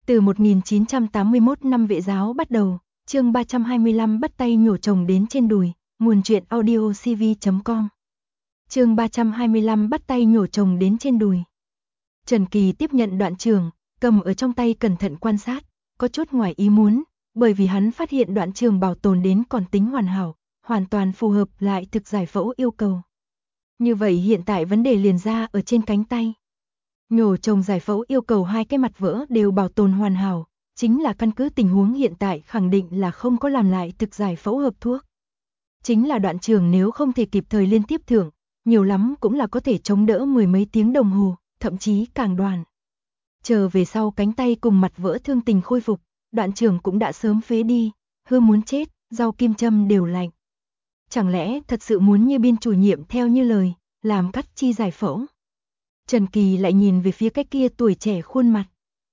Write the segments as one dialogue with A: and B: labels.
A: Từ 1981 năm vệ giáo bắt đầu, chương 325 bắt tay nhổ chồng đến trên đùi, nguồn truyện audio cv.com. Chương 325 bắt tay nhổ chồng đến trên đùi. Trần Kỳ tiếp nhận đoạn trường, cầm ở trong tay cẩn thận quan sát, có chút ngoài ý muốn, bởi vì hắn phát hiện đoạn trường bảo tồn đến còn tính hoàn hảo, hoàn toàn phù hợp lại thực giải phẫu yêu cầu. Như vậy hiện tại vấn đề liền ra ở trên cánh tay. Nhổ chồng giải phẫu yêu cầu hai cái mặt vỡ đều bảo tồn hoàn hảo, chính là căn cứ tình huống hiện tại khẳng định là không có làm lại thực giải phẫu hợp thuốc. Chính là đoạn trường nếu không thể kịp thời liên tiếp thưởng, nhiều lắm cũng là có thể chống đỡ mười mấy tiếng đồng hồ, thậm chí càng đoàn. Chờ về sau cánh tay cùng mặt vỡ thương tình khôi phục, đoạn trường cũng đã sớm phế đi, hư muốn chết, rau kim châm đều lạnh. Chẳng lẽ thật sự muốn như biên chủ nhiệm theo như lời, làm cắt chi giải phẫu? Trần Kỳ lại nhìn về phía cái kia tuổi trẻ khuôn mặt.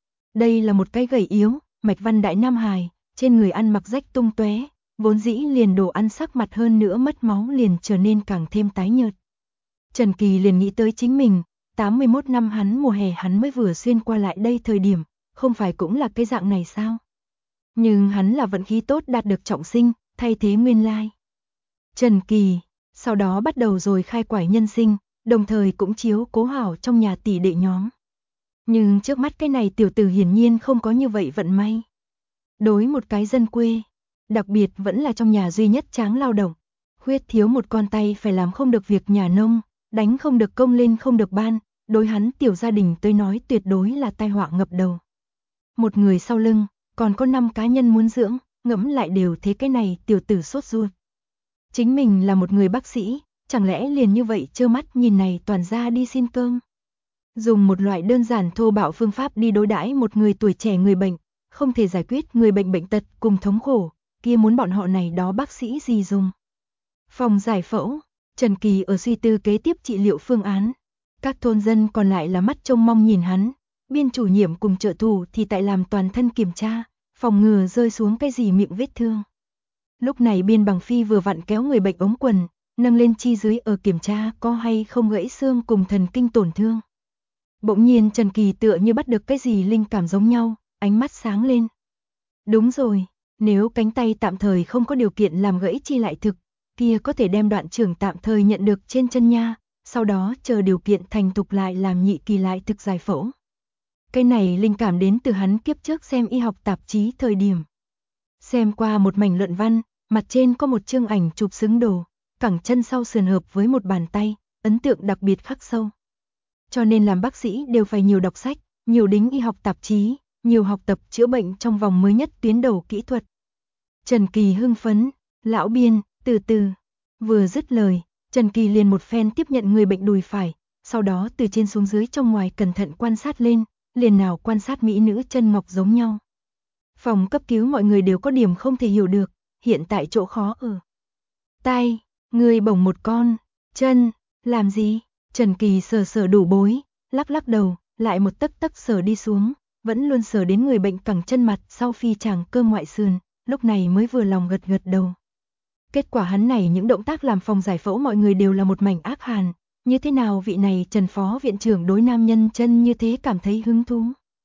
A: Đây là một cái gầy yếu, mạch văn đại nam hài, trên người ăn mặc rách tung tóe, vốn dĩ liền đồ ăn sắc mặt hơn nữa mất máu liền trở nên càng thêm tái nhợt. Trần Kỳ liền nghĩ tới chính mình, 81 năm hắn mùa hè hắn mới vừa xuyên qua lại đây thời điểm, không phải cũng là cái dạng này sao? Nhưng hắn là vận khí tốt đạt được trọng sinh, thay thế nguyên lai. Trần Kỳ, sau đó bắt đầu rồi khai quải nhân sinh, đồng thời cũng chiếu cố hảo trong nhà tỷ đệ nhóm. Nhưng trước mắt cái này tiểu tử hiển nhiên không có như vậy vận may. Đối một cái dân quê, đặc biệt vẫn là trong nhà duy nhất tráng lao động, khuyết thiếu một con tay phải làm không được việc nhà nông, đánh không được công lên không được ban, đối hắn tiểu gia đình tới nói tuyệt đối là tai họa ngập đầu. Một người sau lưng, còn có 5 cá nhân muốn dưỡng, ngẫm lại đều thế cái này tiểu tử sốt ruột. Chính mình là một người bác sĩ, chẳng lẽ liền như vậy trơ mắt nhìn này toàn ra đi xin cơm. Dùng một loại đơn giản thô bạo phương pháp đi đối đãi một người tuổi trẻ người bệnh, không thể giải quyết người bệnh bệnh tật cùng thống khổ, kia muốn bọn họ này đó bác sĩ gì dùng. Phòng giải phẫu, Trần Kỳ ở suy tư kế tiếp trị liệu phương án. Các thôn dân còn lại là mắt trông mong nhìn hắn, biên chủ nhiệm cùng trợ thủ thì tại làm toàn thân kiểm tra, phòng ngừa rơi xuống cái gì miệng vết thương. Lúc này biên bằng phi vừa vặn kéo người bệnh ống quần, nâng lên chi dưới ở kiểm tra có hay không gãy xương cùng thần kinh tổn thương. Bỗng nhiên Trần Kỳ tựa như bắt được cái gì linh cảm giống nhau, ánh mắt sáng lên. Đúng rồi, nếu cánh tay tạm thời không có điều kiện làm gãy chi lại thực, kia có thể đem đoạn trường tạm thời nhận được trên chân nha, sau đó chờ điều kiện thành thục lại làm nhị kỳ lại thực giải phẫu. Cái này linh cảm đến từ hắn kiếp trước xem y học tạp chí thời điểm. Xem qua một mảnh luận văn, mặt trên có một chương ảnh chụp xứng đồ, cẳng chân sau sườn hợp với một bàn tay, ấn tượng đặc biệt khắc sâu. Cho nên làm bác sĩ đều phải nhiều đọc sách, nhiều đính y học tạp chí, nhiều học tập chữa bệnh trong vòng mới nhất tuyến đầu kỹ thuật. Trần Kỳ hưng phấn, lão biên, từ từ. Vừa dứt lời, Trần Kỳ liền một phen tiếp nhận người bệnh đùi phải, sau đó từ trên xuống dưới trong ngoài cẩn thận quan sát lên, liền nào quan sát mỹ nữ chân ngọc giống nhau. Phòng cấp cứu mọi người đều có điểm không thể hiểu được, hiện tại chỗ khó ở tay, người bổng một con, chân, làm gì? Trần Kỳ sờ sờ đủ bối, lắc lắc đầu, lại một tấc tấc sờ đi xuống, vẫn luôn sờ đến người bệnh cẳng chân mặt sau phi tràng cơ ngoại sườn, lúc này mới vừa lòng gật gật đầu. Kết quả hắn này những động tác làm phòng giải phẫu mọi người đều là một mảnh ác hàn, như thế nào vị này Trần phó viện trưởng đối nam nhân chân như thế cảm thấy hứng thú.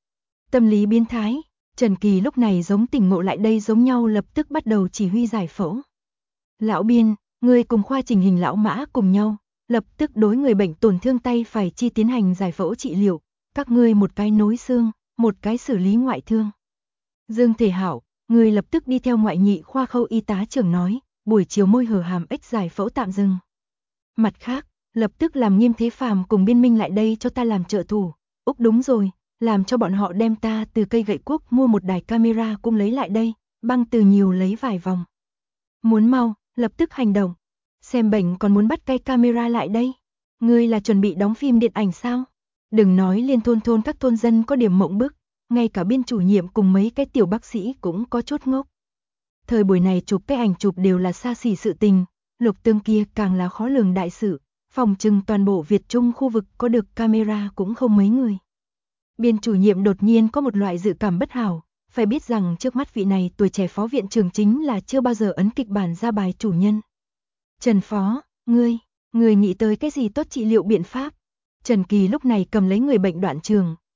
A: Tâm lý biến thái, Trần Kỳ lúc này giống tỉnh ngộ lại đây giống nhau lập tức bắt đầu chỉ huy giải phẫu. Lão biên, người cùng khoa chỉnh hình lão Mã cùng nhau, lập tức đối người bệnh tổn thương tay phải chi tiến hành giải phẫu trị liệu, các ngươi một cái nối xương, một cái xử lý ngoại thương. Dương Thể Hảo, người lập tức đi theo ngoại nhị khoa khâu y tá trưởng nói, buổi chiều môi hở hàm ếch giải phẫu tạm dừng. Mặt khác, lập tức làm Nghiêm Thế Phàm cùng Biên Minh lại đây cho ta làm trợ thủ. Úc đúng rồi, làm cho bọn họ đem ta từ cây gậy cuốc mua một đài camera cũng lấy lại đây, băng từ nhiều lấy vài vòng. Muốn mau, lập tức hành động. Xem bệnh còn muốn bắt cây camera lại đây. Ngươi là chuẩn bị đóng phim điện ảnh sao? Đừng nói liên thôn các thôn dân có điểm mộng bức, ngay cả biên chủ nhiệm cùng mấy cái tiểu bác sĩ cũng có chút ngốc. Thời buổi này chụp cái ảnh chụp đều là xa xỉ sự tình, Lục Tương kia càng là khó lường đại sự, phòng trừng toàn bộ Việt Trung khu vực có được camera cũng không mấy người. Biên chủ nhiệm đột nhiên có một loại dự cảm bất hảo, phải biết rằng trước mắt vị này tuổi trẻ phó viện trưởng chính là chưa bao giờ ấn kịch bản ra bài chủ nhân. Trần phó, ngươi nghĩ tới cái gì tốt trị liệu biện pháp? Trần Kỳ lúc này cầm lấy người bệnh đoạn trường,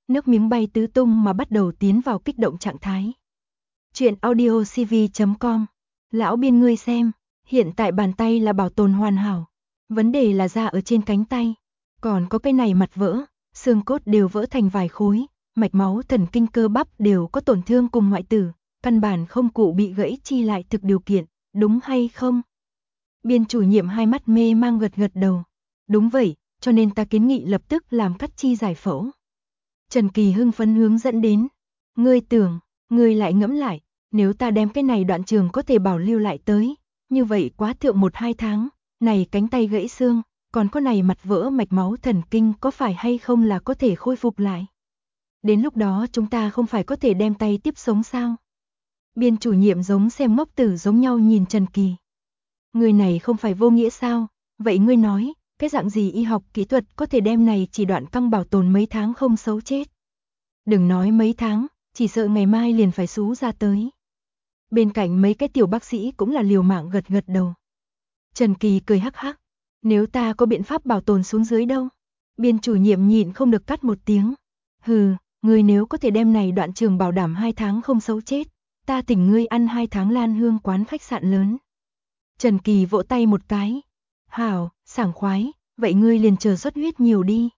A: nước miếng bay tứ tung mà bắt đầu tiến vào kích động trạng thái. Chuyện audio cv.com. Lão biên ngươi xem, hiện tại bàn tay là bảo tồn hoàn hảo. Vấn đề là da ở trên cánh tay. Còn có cái này mặt vỡ, xương cốt đều vỡ thành vài khối, mạch máu thần kinh cơ bắp đều có tổn thương cùng hoại tử, căn bản không cụ bị gãy chi lại thực điều kiện, đúng hay không? Biên chủ nhiệm hai mắt mê mang gật gật đầu. Đúng vậy, cho nên ta kiến nghị lập tức làm cắt chi giải phẫu. Trần Kỳ hưng phấn hướng dẫn đến. Ngươi tưởng, ngươi lại ngẫm lại, nếu ta đem cái này đoạn trường có thể bảo lưu lại tới, như vậy quá thượng 1-2 tháng, này cánh tay gãy xương, còn có này mặt vỡ mạch máu thần kinh có phải hay không là có thể khôi phục lại. Đến lúc đó chúng ta không phải có thể đem tay tiếp sống sao? Biên chủ nhiệm giống xem ngốc tử giống nhau nhìn Trần Kỳ. Người này không phải vô nghĩa sao? Vậy ngươi nói, cái dạng gì y học kỹ thuật có thể đem này chỉ đoạn căng bảo tồn mấy tháng không xấu chết? Đừng nói mấy tháng, chỉ sợ ngày mai liền phải xú ra tới. Bên cạnh mấy cái tiểu bác sĩ cũng là liều mạng gật gật đầu. Trần Kỳ cười hắc hắc. Nếu ta có biện pháp bảo tồn xuống dưới đâu? Biên chủ nhiệm nhịn không được cắt một tiếng. Hừ, ngươi nếu có thể đem này đoạn trường bảo đảm 2 tháng không xấu chết, ta thỉnh ngươi ăn 2 tháng Lan Hương quán khách sạn lớn. Trần Kỳ vỗ tay một cái. Hảo, sảng khoái, vậy ngươi liền chờ xuất huyết nhiều đi.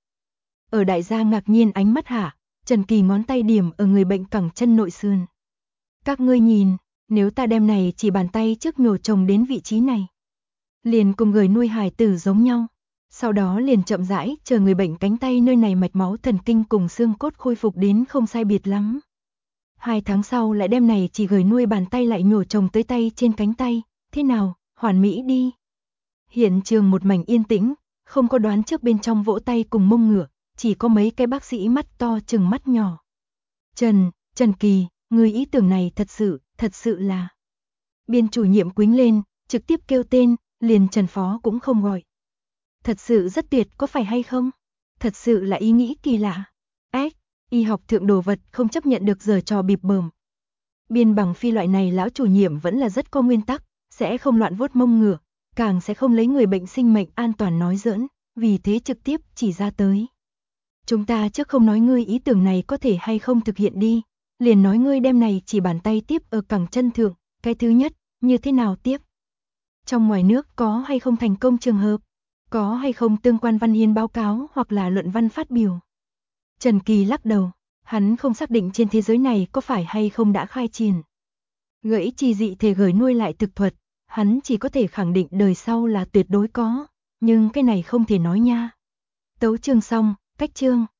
A: Ở đại gia ngạc nhiên ánh mắt hạ, Trần Kỳ ngón tay điểm ở người bệnh cẳng chân nội sườn. Các ngươi nhìn, nếu ta đem này chỉ bàn tay trước nhổ chồng đến vị trí này, liền cùng người nuôi hài tử giống nhau. Sau đó liền chậm rãi chờ người bệnh cánh tay nơi này mạch máu thần kinh cùng xương cốt khôi phục đến không sai biệt lắm. 2 tháng sau lại đem này chỉ gửi nuôi bàn tay lại nhổ chồng tới tay trên cánh tay, thế nào, hoàn mỹ đi. Hiện trường một mảnh yên tĩnh, không có đoán trước bên trong vỗ tay cùng mông ngựa, chỉ có mấy cái bác sĩ mắt to chừng mắt nhỏ. Trần Kỳ, người ý tưởng này thật sự là. Biên chủ nhiệm quính lên, trực tiếp kêu tên, liền Trần Phó cũng không gọi. Thật sự rất tuyệt có phải hay không? Thật sự là ý nghĩ kỳ lạ. Y học thượng đồ vật không chấp nhận được giở trò bịp bợm. Biên Bằng Phi loại này lão chủ nhiệm vẫn là rất có nguyên tắc, sẽ không loạn vuốt mông ngựa, càng sẽ không lấy người bệnh sinh mệnh an toàn nói giỡn, vì thế trực tiếp chỉ ra tới. Chúng ta trước không nói ngươi ý tưởng này có thể hay không thực hiện đi, liền nói ngươi đem này chỉ bàn tay tiếp ở cẳng chân thượng, cái thứ nhất, như thế nào tiếp? Trong ngoài nước có hay không thành công trường hợp? Có hay không tương quan văn hiến báo cáo hoặc là luận văn phát biểu? Trần Kỳ lắc đầu, hắn không xác định trên thế giới này có phải hay không đã khai triển gãy chi dị thể gửi nuôi lại thực thuật, hắn chỉ có thể khẳng định đời sau là tuyệt đối có, nhưng cái này không thể nói nha. Tấu chương xong, cách chương.